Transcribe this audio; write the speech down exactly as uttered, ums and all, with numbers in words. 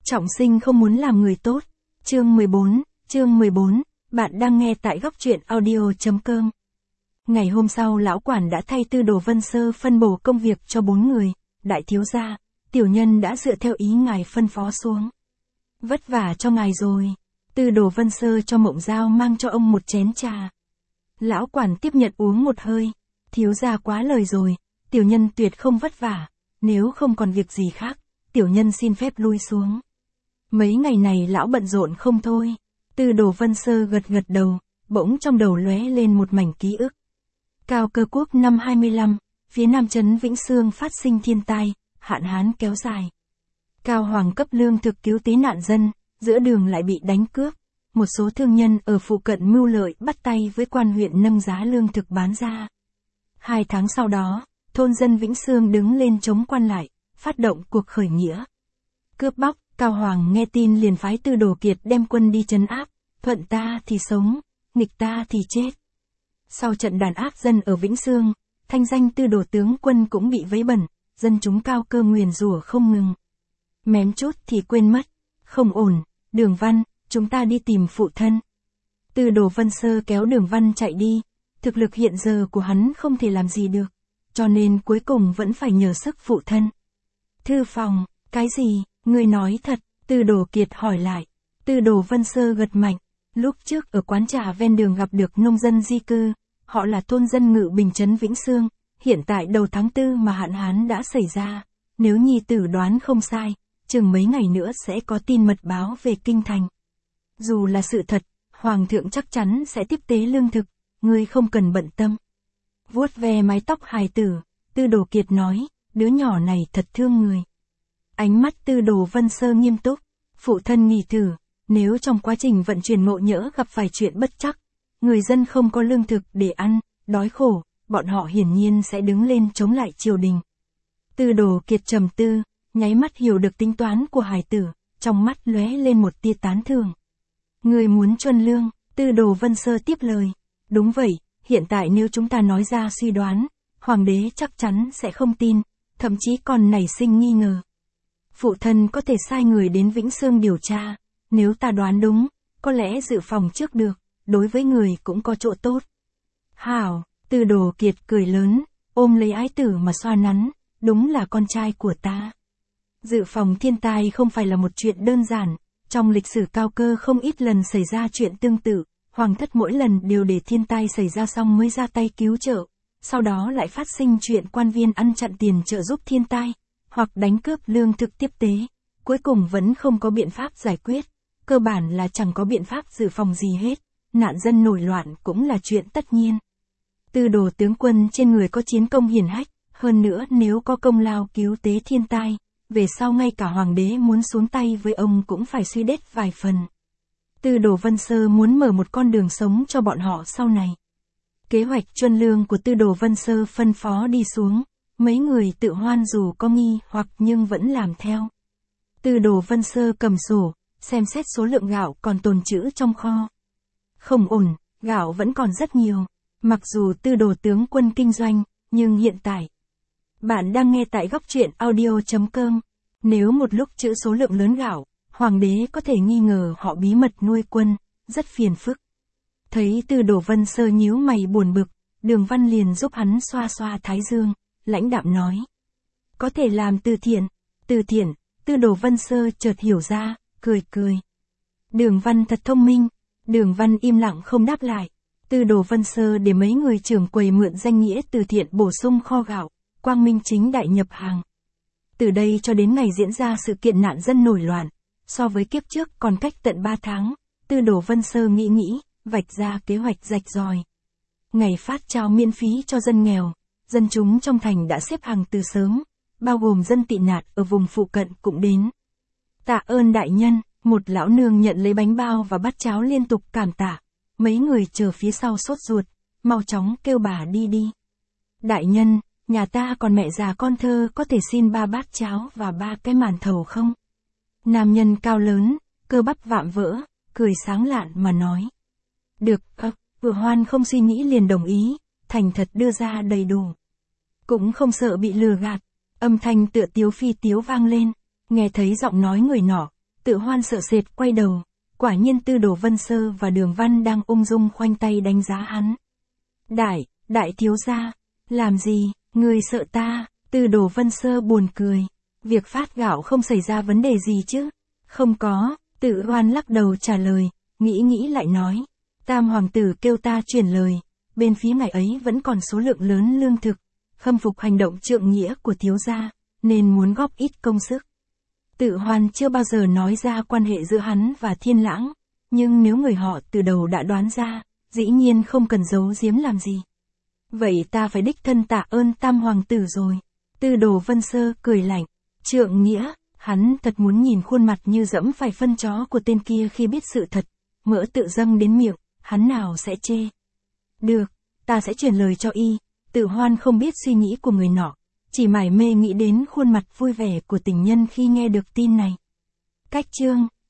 Trọng sinh không muốn làm người tốt. Chương mười bốn, chương mười bốn, bạn đang nghe tại góc truyện audio.com. Ngày hôm sau lão quản đã thay Tư Đồ Vân Sơ phân bổ công việc cho bốn người, đại thiếu gia, tiểu nhân đã dựa theo ý ngài phân phó xuống. Vất vả cho ngài rồi. Tư Đồ Vân Sơ cho Mộng Giao mang cho ông một chén trà. Lão quản tiếp nhận uống một hơi, thiếu gia quá lời rồi, tiểu nhân tuyệt không vất vả, nếu không còn việc gì khác, tiểu nhân xin phép lui xuống. Mấy ngày này lão bận rộn không thôi. Tư Đồ Vân Sơ gật gật đầu, bỗng trong đầu lóe lên một mảnh ký ức. Cao Cơ Quốc năm hai mươi lăm, phía nam trấn Vĩnh Xương phát sinh thiên tai, hạn hán kéo dài. Cao Hoàng cấp lương thực cứu tế nạn dân, giữa đường lại bị đánh cướp. Một số thương nhân ở phụ cận mưu lợi bắt tay với quan huyện nâng giá lương thực bán ra. Hai tháng sau đó, thôn dân Vĩnh Xương đứng lên chống quan lại, phát động cuộc khởi nghĩa. Cướp bóc, Cao Hoàng nghe tin liền phái Tư Đồ Kiệt đem quân đi trấn áp, thuận ta thì sống, nghịch ta thì chết. Sau trận đàn áp dân ở Vĩnh Xương, thanh danh Tư Đồ tướng quân cũng bị vấy bẩn, dân chúng Cao Cơ nguyền rủa không ngừng. Mém chút thì quên mất, không ổn, Đường Văn, chúng ta đi tìm phụ thân. Tư Đồ Vân Sơ kéo Đường Văn chạy đi, thực lực hiện giờ của hắn không thể làm gì được, cho nên cuối cùng vẫn phải nhờ sức phụ thân. Thư phòng, cái gì, ngươi nói thật, Tư Đồ Kiệt hỏi lại. Tư Đồ Vân Sơ gật mạnh, lúc trước ở quán trà ven đường gặp được nông dân di cư, họ là thôn dân Ngự Bình trấn Vĩnh Xương, hiện tại đầu tháng tư mà hạn hán đã xảy ra, nếu nhi tử đoán không sai, chừng mấy ngày nữa sẽ có tin mật báo về kinh thành. Dù là sự thật, Hoàng thượng chắc chắn sẽ tiếp tế lương thực, ngươi không cần bận tâm. Vuốt ve mái tóc hài tử, Tư Đồ Kiệt nói, đứa nhỏ này thật thương người. Ánh mắt Tư Đồ Vân Sơ nghiêm túc, phụ thân nghỉ thử, nếu trong quá trình vận chuyển ngộ nhỡ gặp phải chuyện bất trắc, người dân không có lương thực để ăn, đói khổ, bọn họ hiển nhiên sẽ đứng lên chống lại triều đình. Tư Đồ Kiệt trầm tư, nháy mắt hiểu được tính toán của hài tử, trong mắt lóe lên một tia tán thưởng. Người muốn chuân lương, Tư Đồ Vân Sơ tiếp lời. Đúng vậy, hiện tại nếu chúng ta nói ra suy đoán, hoàng đế chắc chắn sẽ không tin, thậm chí còn nảy sinh nghi ngờ. Phụ thân có thể sai người đến Vĩnh Xương điều tra, nếu ta đoán đúng, có lẽ dự phòng trước được, đối với người cũng có chỗ tốt. Hảo, Tư Đồ Kiệt cười lớn, ôm lấy ái tử mà xoa nắn, đúng là con trai của ta. Dự phòng thiên tai không phải là một chuyện đơn giản, trong lịch sử Cao Cơ không ít lần xảy ra chuyện tương tự, hoàng thất mỗi lần đều để thiên tai xảy ra xong mới ra tay cứu trợ, sau đó lại phát sinh chuyện quan viên ăn chặn tiền trợ giúp thiên tai, hoặc đánh cướp lương thực tiếp tế, cuối cùng vẫn không có biện pháp giải quyết, cơ bản là chẳng có biện pháp dự phòng gì hết, nạn dân nổi loạn cũng là chuyện tất nhiên. Tư Đồ tướng quân trên người có chiến công hiển hách, hơn nữa nếu có công lao cứu tế thiên tai, về sau ngay cả hoàng đế muốn xuống tay với ông cũng phải suy đét vài phần. Tư Đồ Vân Sơ muốn mở một con đường sống cho bọn họ sau này. Kế hoạch chuân lương của Tư Đồ Vân Sơ phân phó đi xuống, mấy người tự hoan dù có nghi hoặc nhưng vẫn làm theo. Tư Đồ Vân Sơ cầm sổ, xem xét số lượng gạo còn tồn trữ trong kho. Không ổn, gạo vẫn còn rất nhiều, mặc dù Tư Đồ tướng quân kinh doanh, nhưng hiện tại. Bạn đang nghe tại góc truyện audio.com. Nếu một lúc trữ số lượng lớn gạo, hoàng đế có thể nghi ngờ họ bí mật nuôi quân, rất phiền phức. Thấy Tư Đồ Vân Sơ nhíu mày buồn bực, Đường Văn liền giúp hắn xoa xoa thái dương, lãnh đạm nói. Có thể làm từ thiện, từ thiện, Tư Đồ Vân Sơ chợt hiểu ra, cười cười. Đường Văn thật thông minh, Đường Văn im lặng không đáp lại. Tư Đồ Vân Sơ để mấy người trưởng quầy mượn danh nghĩa từ thiện bổ sung kho gạo, quang minh chính đại nhập hàng. Từ đây cho đến ngày diễn ra sự kiện nạn dân nổi loạn, so với kiếp trước còn cách tận ba tháng, Tư Đồ Vân Sơ nghĩ nghĩ, vạch ra kế hoạch rạch ròi. Ngày phát trao miễn phí cho dân nghèo, dân chúng trong thành đã xếp hàng từ sớm, bao gồm dân tị nạn ở vùng phụ cận cũng đến. Tạ ơn đại nhân, một lão nương nhận lấy bánh bao và bát cháo liên tục cảm tạ, mấy người chờ phía sau sốt ruột, mau chóng kêu bà đi đi. Đại nhân, nhà ta còn mẹ già con thơ có thể xin ba bát cháo và ba cái màn thầu không? Nam nhân cao lớn, cơ bắp vạm vỡ, cười sáng lạn mà nói. Được, ơ, vừa hoan không suy nghĩ liền đồng ý, thành thật đưa ra đầy đủ. Cũng không sợ bị lừa gạt, âm thanh tựa tiếu phi tiếu vang lên, nghe thấy giọng nói người nọ, Tự Hoan sợ sệt quay đầu, quả nhiên Tư Đồ Vân Sơ và Đường Văn đang ung dung khoanh tay đánh giá hắn. Đại, đại thiếu gia, làm gì, người sợ ta, Tư Đồ Vân Sơ buồn cười. Việc phát gạo không xảy ra vấn đề gì chứ? Không có, Tự Hoan lắc đầu trả lời, nghĩ nghĩ lại nói. Tam hoàng tử kêu ta chuyển lời, bên phía ngài ấy vẫn còn số lượng lớn lương thực, khâm phục hành động trượng nghĩa của thiếu gia, nên muốn góp ít công sức. Tự Hoan chưa bao giờ nói ra quan hệ giữa hắn và Thiên Lãng, nhưng nếu người họ từ đầu đã đoán ra, dĩ nhiên không cần giấu giếm làm gì. Vậy ta phải đích thân tạ ơn Tam hoàng tử rồi. Tư Đồ Vân Sơ cười lạnh, trượng nghĩa, hắn thật muốn nhìn khuôn mặt như dẫm phải phân chó của tên kia khi biết sự thật, mỡ tự dâng đến miệng, hắn nào sẽ chê. Được, ta sẽ truyền lời cho y. Tự Hoan không biết suy nghĩ của người nọ, chỉ mải mê nghĩ đến khuôn mặt vui vẻ của tình nhân khi nghe được tin này. Cách chương